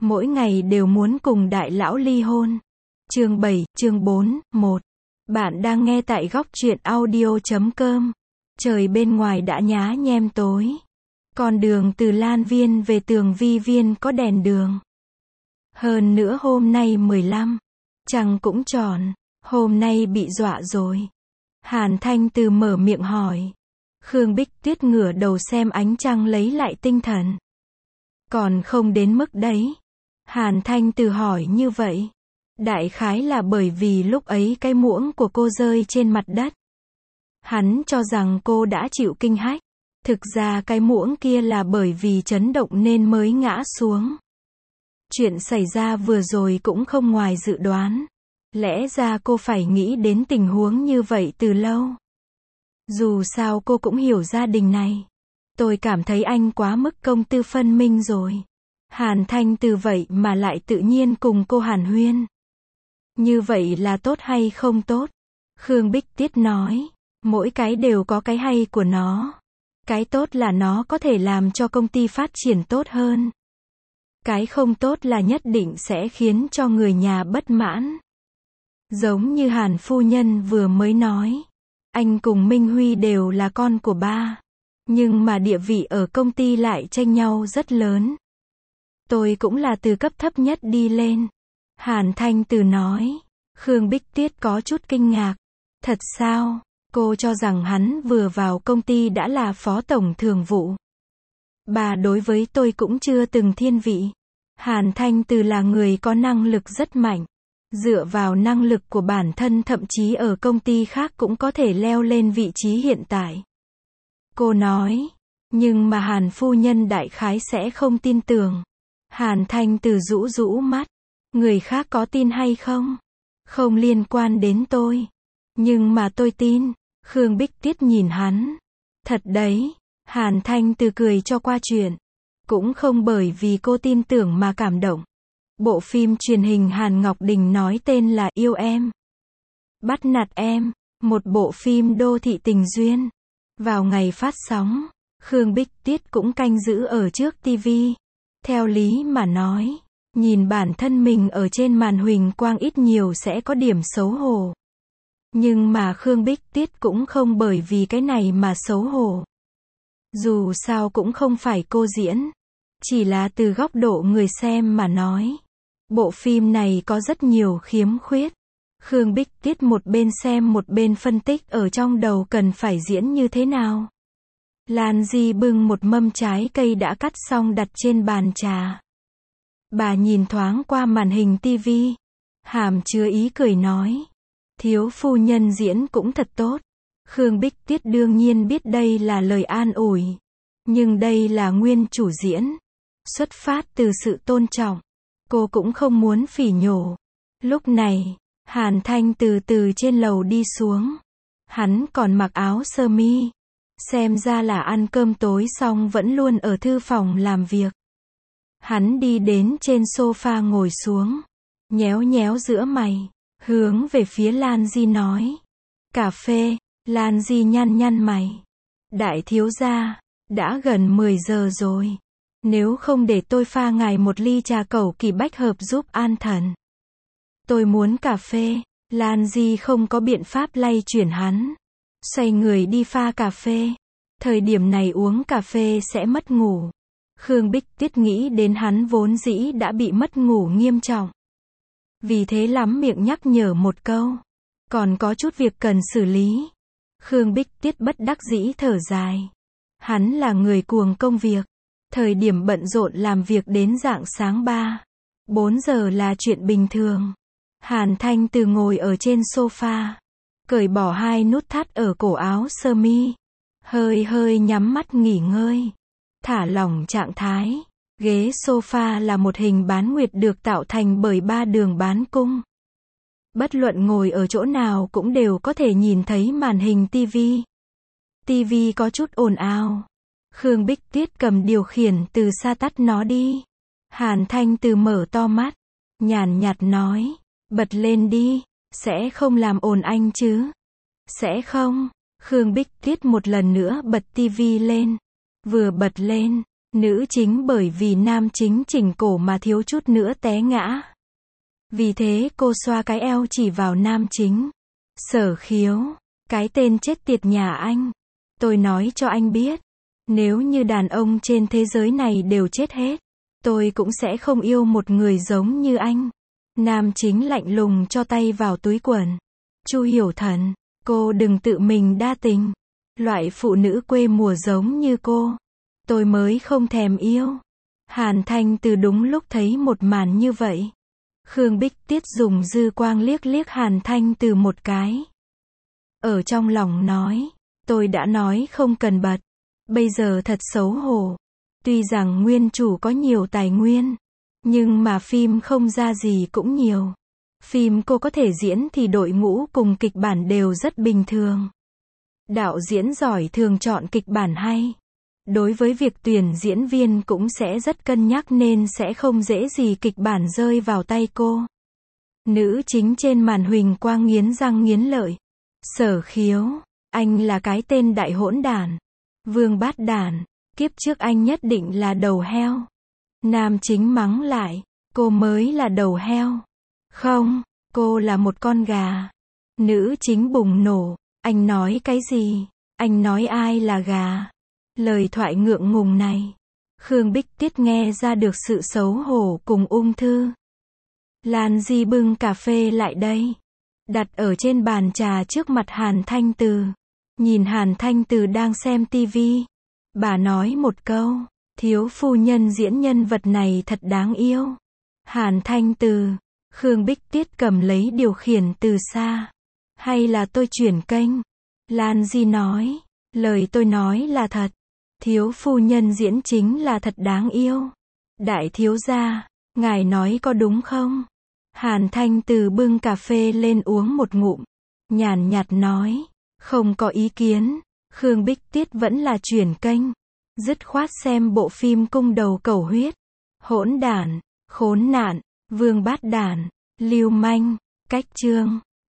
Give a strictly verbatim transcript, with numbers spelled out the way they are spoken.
mỗi ngày đều muốn cùng đại lão ly hôn. Chương bảy, chương bốn, một. Bạn đang nghe tại góc truyện audio chấm com. Trời bên ngoài đã nhá nhem tối. Con đường từ Lan Viên về Tường Vi Viên có đèn đường. Hơn nữa hôm nay mười lăm. Trăng cũng tròn. Hôm nay bị dọa rồi. Hàn Thanh Từ mở miệng hỏi. Khương Bích Tuyết ngửa đầu xem ánh trăng lấy lại tinh thần. Còn không đến mức đấy. Hàn Thanh Từ hỏi như vậy. Đại khái là bởi vì lúc ấy cái muỗng của cô rơi trên mặt đất. Hắn cho rằng cô đã chịu kinh hách. Thực ra cái muỗng kia là bởi vì chấn động nên mới ngã xuống. Chuyện xảy ra vừa rồi cũng không ngoài dự đoán. Lẽ ra cô phải nghĩ đến tình huống như vậy từ lâu. Dù sao cô cũng hiểu gia đình này. Tôi cảm thấy anh quá mức công tư phân minh rồi. Hàn Thanh Từ vậy mà lại tự nhiên cùng cô hàn huyên. Như vậy là tốt hay không tốt? Khương Bích Tuyết nói. Mỗi cái đều có cái hay của nó. Cái tốt là nó có thể làm cho công ty phát triển tốt hơn. Cái không tốt là nhất định sẽ khiến cho người nhà bất mãn. Giống như Hàn phu nhân vừa mới nói. Anh cùng Minh Huy đều là con của ba. Nhưng mà địa vị ở công ty lại tranh nhau rất lớn. Tôi cũng là từ cấp thấp nhất đi lên. Hàn Thanh Từ nói. Khương Bích Tuyết có chút kinh ngạc. Thật sao? Cô cho rằng hắn vừa vào công ty đã là phó tổng thường vụ. Bà đối với tôi cũng chưa từng thiên vị. Hàn Thanh Từ là người có năng lực rất mạnh. Dựa vào năng lực của bản thân thậm chí ở công ty khác cũng có thể leo lên vị trí hiện tại. Cô nói. Nhưng mà Hàn phu nhân đại khái sẽ không tin tưởng. Hàn Thanh Từ rũ rũ mắt. Người khác có tin hay không? Không liên quan đến tôi. Nhưng mà tôi tin. Khương Bích Tuyết nhìn hắn. Thật đấy. Hàn Thanh Từ cười cho qua chuyện. Cũng không bởi vì cô tin tưởng mà cảm động. Bộ phim truyền hình Hàn Ngọc Đình nói tên là Yêu Em. Bắt nạt em. Một bộ phim đô thị tình duyên. Vào ngày phát sóng, Khương Bích Tuyết cũng canh giữ ở trước tivi. Theo lý mà nói, nhìn bản thân mình ở trên màn huỳnh quang ít nhiều sẽ có điểm xấu hổ. Nhưng mà Khương Bích Tuyết cũng không bởi vì cái này mà xấu hổ. Dù sao cũng không phải cô diễn. Chỉ là từ góc độ người xem mà nói. Bộ phim này có rất nhiều khiếm khuyết. Khương Bích Tuyết một bên xem một bên phân tích ở trong đầu cần phải diễn như thế nào. Lan Di bưng một mâm trái cây đã cắt xong đặt trên bàn trà. Bà nhìn thoáng qua màn hình tivi. Hàm chứa ý cười nói. Thiếu phu nhân diễn cũng thật tốt. Khương Bích Tuyết đương nhiên biết đây là lời an ủi. Nhưng đây là nguyên chủ diễn. Xuất phát từ sự tôn trọng. Cô cũng không muốn phỉ nhổ. Lúc này, Hàn Thanh từ từ trên lầu đi xuống. Hắn còn mặc áo sơ mi. Xem ra là ăn cơm tối xong vẫn luôn ở thư phòng làm việc. Hắn đi đến trên sofa ngồi xuống. Nhéo nhéo giữa mày. Hướng về phía Lan Di nói. Cà phê. Lan Di nhăn nhăn mày. Đại thiếu gia. Đã gần mười giờ rồi. Nếu không để tôi pha ngài một ly trà cẩu kỳ bách hợp giúp an thần. Tôi muốn cà phê. Lan Di không có biện pháp lay chuyển hắn. Xoay người đi pha cà phê. Thời điểm này uống cà phê sẽ mất ngủ. Khương Bích Tuyết nghĩ đến hắn vốn dĩ đã bị mất ngủ nghiêm trọng. Vì thế lắm miệng nhắc nhở một câu. Còn có chút việc cần xử lý. Khương Bích Tuyết bất đắc dĩ thở dài. Hắn là người cuồng công việc. Thời điểm bận rộn làm việc đến rạng sáng ba, bốn giờ là chuyện bình thường. Hàn Thanh Từ ngồi ở trên sofa. Cởi bỏ hai nút thắt ở cổ áo sơ mi. Hơi hơi nhắm mắt nghỉ ngơi. Thả lỏng trạng thái. Ghế sofa là một hình bán nguyệt được tạo thành bởi ba đường bán cung. Bất luận ngồi ở chỗ nào cũng đều có thể nhìn thấy màn hình tivi. Tivi có chút ồn ào. Khương Bích Tuyết cầm điều khiển từ xa tắt nó đi. Hàn Thanh Từ mở to mắt. Nhàn nhạt nói. Bật lên đi. Sẽ không làm ồn anh chứ? Sẽ không. Khương Bích Tuyết một lần nữa bật tivi lên. Vừa bật lên, Nữ chính bởi vì nam chính chỉnh cổ mà thiếu chút nữa té ngã. Vì thế cô xoa cái eo chỉ vào nam chính. Sở Khiếu, cái tên chết tiệt nhà anh. Tôi nói cho anh biết, nếu như đàn ông trên thế giới này đều chết hết, tôi cũng sẽ không yêu một người giống như anh. Nam chính lạnh lùng cho tay vào túi quần. Chu Hiểu Thần, cô đừng tự mình đa tình. Loại phụ nữ quê mùa giống như cô, tôi mới không thèm yêu. Hàn Thanh Từ đúng lúc thấy một màn như vậy. Khương Bích Tiết dùng dư quang liếc liếc Hàn Thanh Từ một cái. Ở trong lòng nói, tôi đã nói không cần bật. Bây giờ thật xấu hổ. Tuy rằng nguyên chủ có nhiều tài nguyên, nhưng mà phim không ra gì cũng nhiều. Phim cô có thể diễn thì đội ngũ cùng kịch bản đều rất bình thường. Đạo diễn giỏi thường chọn kịch bản hay. Đối với việc tuyển diễn viên cũng sẽ rất cân nhắc nên sẽ không dễ gì kịch bản rơi vào tay cô. Nữ chính trên màn huỳnh quang nghiến răng nghiến lợi. Sở Khiếu, anh là cái tên đại hỗn đản. Vương bát đản, kiếp trước anh nhất định là đầu heo. Nam chính mắng lại, cô mới là đầu heo. Không, cô là một con gà. Nữ chính bùng nổ, anh nói cái gì? Anh nói ai là gà? Lời thoại ngượng ngùng này, Khương Bích Tiết nghe ra được sự xấu hổ cùng ung thư. Lan Di bưng cà phê lại đây, đặt ở trên bàn trà trước mặt Hàn Thanh Từ. Nhìn Hàn Thanh Từ đang xem tivi, bà nói một câu, thiếu phu nhân diễn nhân vật này thật đáng yêu. Hàn Thanh Từ, Khương Bích Tiết cầm lấy điều khiển từ xa. Hay là tôi chuyển kênh? Lan Di nói, lời tôi nói là thật. Thiếu phu nhân diễn chính là thật đáng yêu. Đại thiếu gia, ngài nói có đúng không? Hàn Thanh Từ bưng cà phê lên uống một ngụm, nhàn nhạt nói, không có ý kiến. Khương Bích Tiết vẫn là chuyển kênh, dứt khoát xem bộ phim Cung Đầu Cẩu Huyết. Hỗn đản, khốn nạn, vương bát đản, lưu manh, cách chương.